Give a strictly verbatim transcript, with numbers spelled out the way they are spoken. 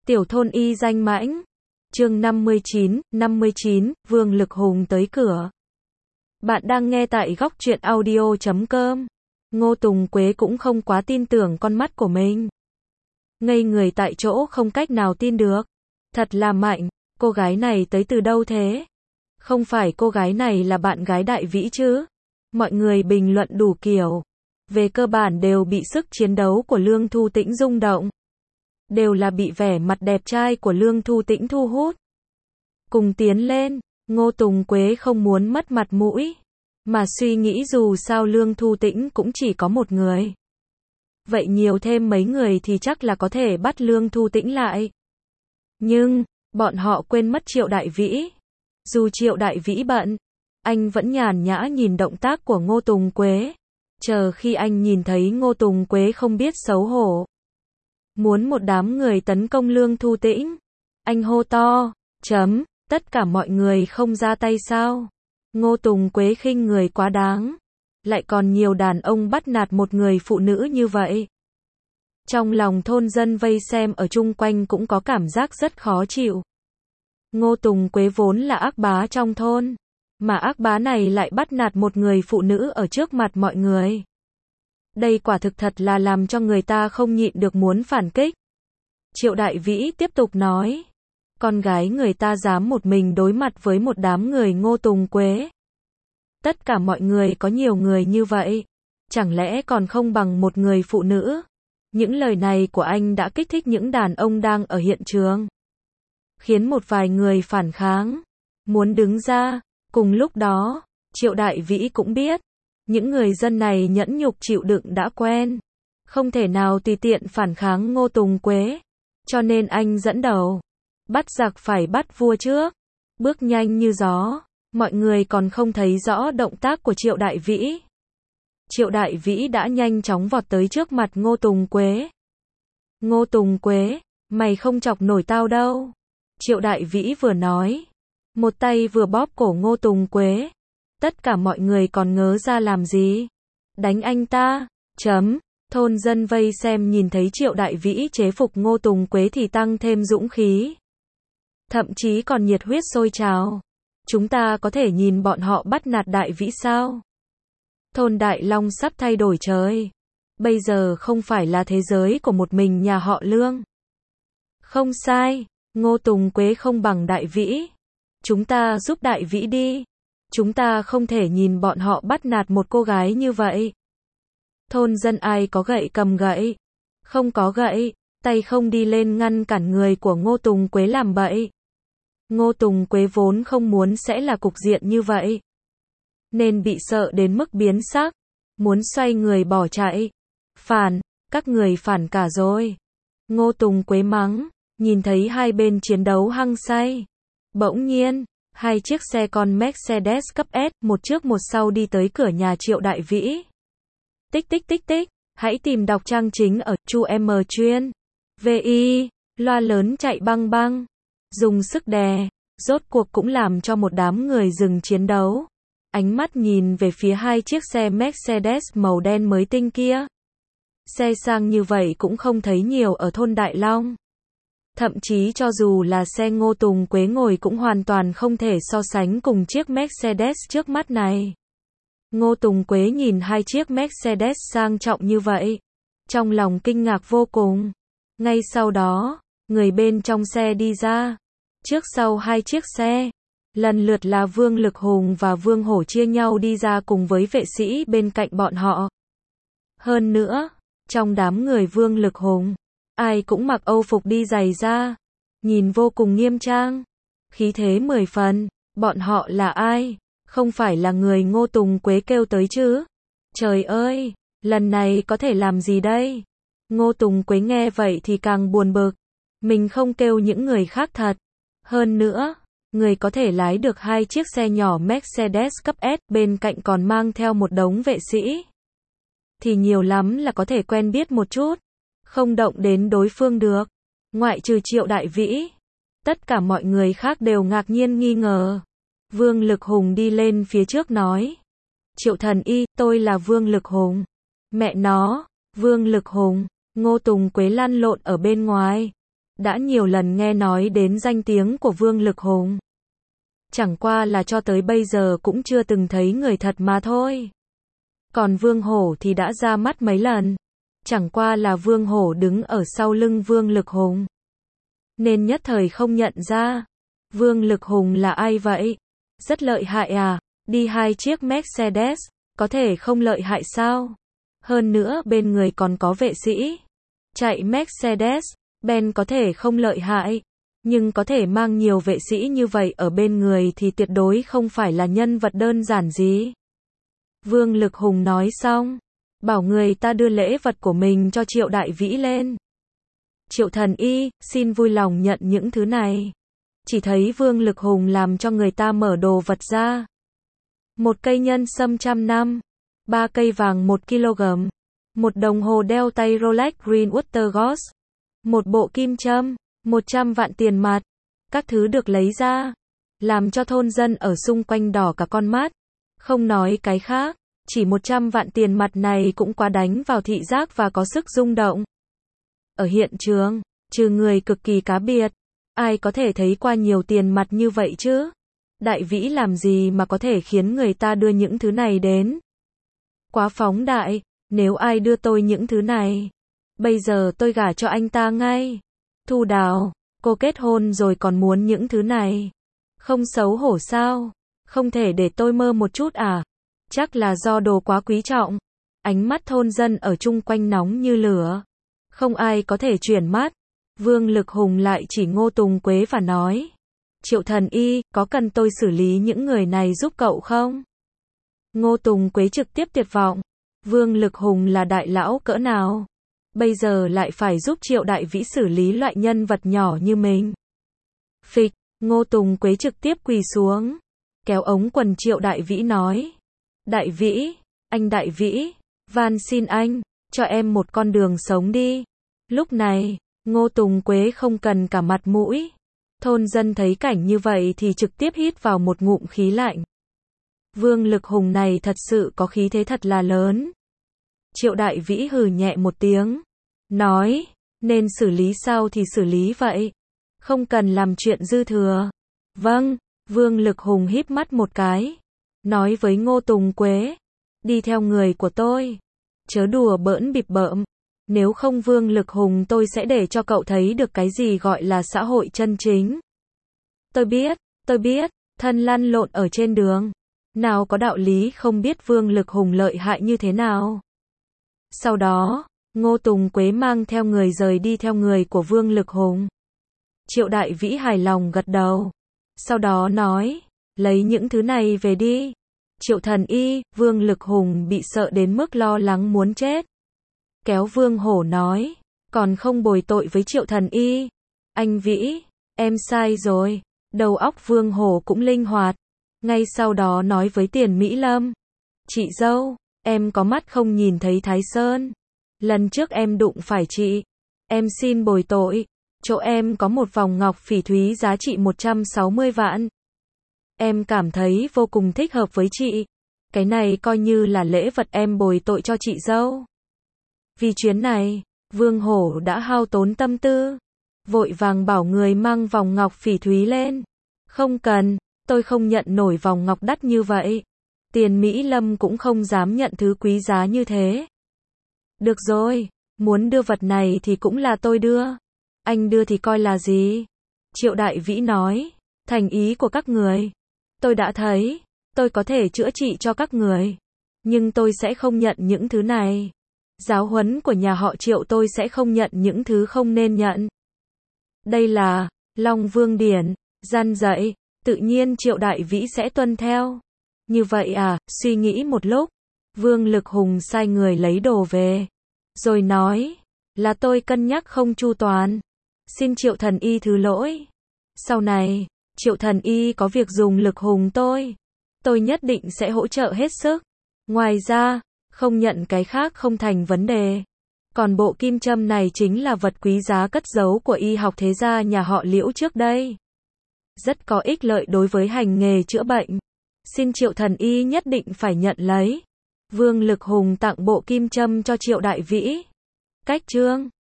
Tiểu thôn y danh mãnh. Chương năm mươi chín, năm mươi chín, Vương Lực Hùng tới cửa. Bạn đang nghe tại góc truyện audio chấm com. Ngô Tùng Quế cũng không quá tin tưởng con mắt của mình. Ngây người tại chỗ không cách nào tin được. Thật là mạnh, cô gái này tới từ đâu thế? Không phải cô gái này là bạn gái Đại Vĩ chứ? Mọi người bình luận đủ kiểu. Về cơ bản đều bị sức chiến đấu của Lương Thu Tĩnh rung động. Đều là bị vẻ mặt đẹp trai của Lương Thu Tĩnh thu hút. Cùng tiến lên, Ngô Tùng Quế không muốn mất mặt mũi. Mà suy nghĩ dù sao Lương Thu Tĩnh cũng chỉ có một người. Vậy nhiều thêm mấy người thì chắc là có thể bắt Lương Thu Tĩnh lại. Nhưng, bọn họ quên mất Triệu Đại Vĩ. Dù Triệu Đại Vĩ bận, anh vẫn nhàn nhã nhìn động tác của Ngô Tùng Quế. Chờ khi anh nhìn thấy Ngô Tùng Quế không biết xấu hổ. Muốn một đám người tấn công Lương Thu Tĩnh. Anh hô to, chấm, tất cả mọi người không ra tay sao? Ngô Tùng Quế khinh người quá đáng. Lại còn nhiều đàn ông bắt nạt một người phụ nữ như vậy. Trong lòng thôn dân vây xem ở chung quanh cũng có cảm giác rất khó chịu. Ngô Tùng Quế vốn là ác bá trong thôn. Mà ác bá này lại bắt nạt một người phụ nữ ở trước mặt mọi người. Đây quả thực thật là làm cho người ta không nhịn được muốn phản kích. Triệu Đại Vĩ tiếp tục nói. Con gái người ta dám một mình đối mặt với một đám người Ngô Tùng Quế. Tất cả mọi người có nhiều người như vậy. Chẳng lẽ còn không bằng một người phụ nữ? Những lời này của anh đã kích thích những đàn ông đang ở hiện trường. Khiến một vài người phản kháng. Muốn đứng ra. Cùng lúc đó, Triệu Đại Vĩ cũng biết. Những người dân này nhẫn nhục chịu đựng đã quen. Không thể nào tùy tiện phản kháng Ngô Tùng Quế. Cho nên anh dẫn đầu. Bắt giặc phải bắt vua trước. Bước nhanh như gió. Mọi người còn không thấy rõ động tác của Triệu Đại Vĩ. Triệu Đại Vĩ đã nhanh chóng vọt tới trước mặt Ngô Tùng Quế. Ngô Tùng Quế, mày không chọc nổi tao đâu. Triệu Đại Vĩ vừa nói. Một tay vừa bóp cổ Ngô Tùng Quế. Tất cả mọi người còn ngớ ra làm gì? Đánh anh ta, chấm. Thôn dân vây xem nhìn thấy Triệu Đại Vĩ chế phục Ngô Tùng Quế thì tăng thêm dũng khí. Thậm chí còn nhiệt huyết sôi trào. Chúng ta có thể nhìn bọn họ bắt nạt Đại Vĩ sao? Thôn Đại Long sắp thay đổi trời. Bây giờ không phải là thế giới của một mình nhà họ Lương. Không sai, Ngô Tùng Quế không bằng Đại Vĩ. Chúng ta giúp Đại Vĩ đi. Chúng ta không thể nhìn bọn họ bắt nạt một cô gái như vậy. Thôn dân ai có gậy cầm gậy. Không có gậy, tay không đi lên ngăn cản người của Ngô Tùng Quế làm bậy. Ngô Tùng Quế vốn không muốn sẽ là cục diện như vậy. Nên bị sợ đến mức biến sắc. Muốn xoay người bỏ chạy. Phản, các người phản cả rồi. Ngô Tùng Quế mắng, nhìn thấy hai bên chiến đấu hăng say. Bỗng nhiên, hai chiếc xe con Mercedes cấp S, một trước một sau đi tới cửa nhà Triệu Đại Vĩ. Tích tích tích tích, hãy tìm đọc trang chính ở Chu M chuyên. vê i, loa lớn chạy băng băng. Dùng sức đè, rốt cuộc cũng làm cho một đám người dừng chiến đấu. Ánh mắt nhìn về phía hai chiếc xe Mercedes màu đen mới tinh kia. Xe sang như vậy cũng không thấy nhiều ở thôn Đại Long. Thậm chí cho dù là xe Ngô Tùng Quế ngồi cũng hoàn toàn không thể so sánh cùng chiếc Mercedes trước mắt này. Ngô Tùng Quế nhìn hai chiếc Mercedes sang trọng như vậy. Trong lòng kinh ngạc vô cùng. Ngay sau đó, người bên trong xe đi ra. Trước sau hai chiếc xe. Lần lượt là Vương Lực Hùng và Vương Hổ chia nhau đi ra cùng với vệ sĩ bên cạnh bọn họ. Hơn nữa, trong đám người Vương Lực Hùng, ai cũng mặc âu phục đi giày da. Nhìn vô cùng nghiêm trang. Khí thế mười phần. Bọn họ là ai? Không phải là người Ngô Tùng Quế kêu tới chứ? Trời ơi! Lần này có thể làm gì đây? Ngô Tùng Quế nghe vậy thì càng buồn bực. Mình không kêu những người khác thật. Hơn nữa, người có thể lái được hai chiếc xe nhỏ Mercedes cấp S bên cạnh còn mang theo một đống vệ sĩ. Thì nhiều lắm là có thể quen biết một chút. Không động đến đối phương được. Ngoại trừ Triệu Đại Vĩ. Tất cả mọi người khác đều ngạc nhiên nghi ngờ. Vương Lực Hùng đi lên phía trước nói. Triệu thần y, tôi là Vương Lực Hùng. Mẹ nó, Vương Lực Hùng, Ngô Tùng Quế lăn lộn ở bên ngoài. đã nhiều lần nghe nói đến danh tiếng của Vương Lực Hùng. Chẳng qua là cho tới bây giờ cũng chưa từng thấy người thật mà thôi. Còn Vương Hổ thì đã ra mắt mấy lần. Chẳng qua là Vương Hổ đứng ở sau lưng Vương Lực Hùng, nên nhất thời không nhận ra. Vương Lực Hùng là ai vậy? Rất lợi hại à? Đi hai chiếc Mercedes, có thể không lợi hại sao? Hơn nữa bên người còn có vệ sĩ. Chạy Mercedes, Benz có thể không lợi hại, nhưng có thể mang nhiều vệ sĩ như vậy ở bên người thì tuyệt đối không phải là nhân vật đơn giản gì. Vương Lực Hùng nói xong, bảo người ta đưa lễ vật của mình cho Triệu Đại Vĩ lên. Triệu Thần Y, xin vui lòng nhận những thứ này. Chỉ thấy Vương Lực Hùng làm cho người ta mở đồ vật ra. Một cây nhân sâm trăm năm, ba cây vàng một ki lô gam, một đồng hồ đeo tay Rolex Greenwater Gold, một bộ kim châm, một trăm vạn tiền mặt. Các thứ được lấy ra, làm cho thôn dân ở xung quanh đỏ cả con mắt. Không nói cái khác, chỉ một trăm vạn tiền mặt này cũng quá đánh vào thị giác và có sức rung động. Ở hiện trường, trừ người cực kỳ cá biệt, ai có thể thấy qua nhiều tiền mặt như vậy chứ? Đại Vĩ làm gì mà có thể khiến người ta đưa những thứ này đến? Quá phóng đại, nếu ai đưa tôi những thứ này, bây giờ tôi gả cho anh ta ngay. Thu Đào, cô kết hôn rồi còn muốn những thứ này. Không xấu hổ sao? Không thể để tôi mơ một chút à? Chắc là do đồ quá quý trọng. Ánh mắt thôn dân ở chung quanh nóng như lửa. Không ai có thể chuyển mắt. Vương Lực Hùng lại chỉ Ngô Tùng Quế và nói. Triệu Thần Y, có cần tôi xử lý những người này giúp cậu không? Ngô Tùng Quế trực tiếp tuyệt vọng. Vương Lực Hùng là đại lão cỡ nào? Bây giờ lại phải giúp Triệu Đại Vĩ xử lý loại nhân vật nhỏ như mình. Phịch, Ngô Tùng Quế trực tiếp quỳ xuống, kéo ống quần Triệu Đại Vĩ nói. Đại Vĩ, anh Đại Vĩ, van xin anh, cho em một con đường sống đi. Lúc này, Ngô Tùng Quế không cần cả mặt mũi. Thôn dân thấy cảnh như vậy thì trực tiếp hít vào một ngụm khí lạnh. Vương Lực Hùng này thật sự có khí thế thật là lớn. Triệu Đại Vĩ hừ nhẹ một tiếng, nói, nên xử lý sao thì xử lý vậy. Không cần làm chuyện dư thừa. Vâng, Vương Lực Hùng híp mắt một cái, nói với Ngô Tùng Quế, đi theo người của tôi. Chớ đùa bỡn bịp bợm. Nếu không Vương Lực Hùng tôi sẽ để cho cậu thấy được cái gì gọi là xã hội chân chính. Tôi biết, tôi biết, thân lăn lộn ở trên đường. Nào có đạo lý không biết Vương Lực Hùng lợi hại như thế nào. Sau đó, Ngô Tùng Quế mang theo người rời đi theo người của Vương Lực Hùng. Triệu Đại Vĩ hài lòng gật đầu. Sau đó nói, lấy những thứ này về đi. Triệu Thần Y, Vương Lực Hùng bị sợ đến mức lo lắng muốn chết. Kéo Vương Hổ nói, còn không bồi tội với Triệu Thần Y. Anh Vĩ, em sai rồi. Đầu óc Vương Hổ cũng linh hoạt. Ngay sau đó nói với Tiền Mỹ Lâm. Chị dâu, em có mắt không nhìn thấy Thái Sơn. Lần trước em đụng phải chị. Em xin bồi tội. Chỗ em có một vòng ngọc phỉ thúy giá trị một trăm sáu mươi vạn. Em cảm thấy vô cùng thích hợp với chị. Cái này coi như là lễ vật em bồi tội cho chị dâu. Vì chuyến này, Vương Hổ đã hao tốn tâm tư. Vội vàng bảo người mang vòng ngọc phỉ thúy lên. Không cần, tôi không nhận nổi vòng ngọc đắt như vậy. Tiền Mỹ Lâm cũng không dám nhận thứ quý giá như thế. Được rồi, muốn đưa vật này thì cũng là tôi đưa. Anh đưa thì coi là gì? Triệu Đại Vĩ nói, thành ý của các người. Tôi đã thấy, tôi có thể chữa trị cho các người. Nhưng tôi sẽ không nhận những thứ này. Giáo huấn của nhà họ Triệu tôi sẽ không nhận những thứ không nên nhận. Đây là Long Vương Điển, gian dạy, tự nhiên Triệu Đại Vĩ sẽ tuân theo. Như vậy à, suy nghĩ một lúc, Vương Lực Hùng sai người lấy đồ về. Rồi nói, là tôi cân nhắc không chu toàn. Xin Triệu Thần Y thứ lỗi. Sau này, Triệu Thần Y có việc dùng Lực Hùng tôi. Tôi nhất định sẽ hỗ trợ hết sức. Ngoài ra, không nhận cái khác không thành vấn đề. Còn bộ kim châm này chính là vật quý giá cất giấu của y học thế gia nhà họ Liễu trước đây. Rất có ích lợi đối với hành nghề chữa bệnh. Xin Triệu Thần Y nhất định phải nhận lấy. Vương Lực Hùng tặng bộ kim châm cho Triệu Đại Vĩ. Cách chương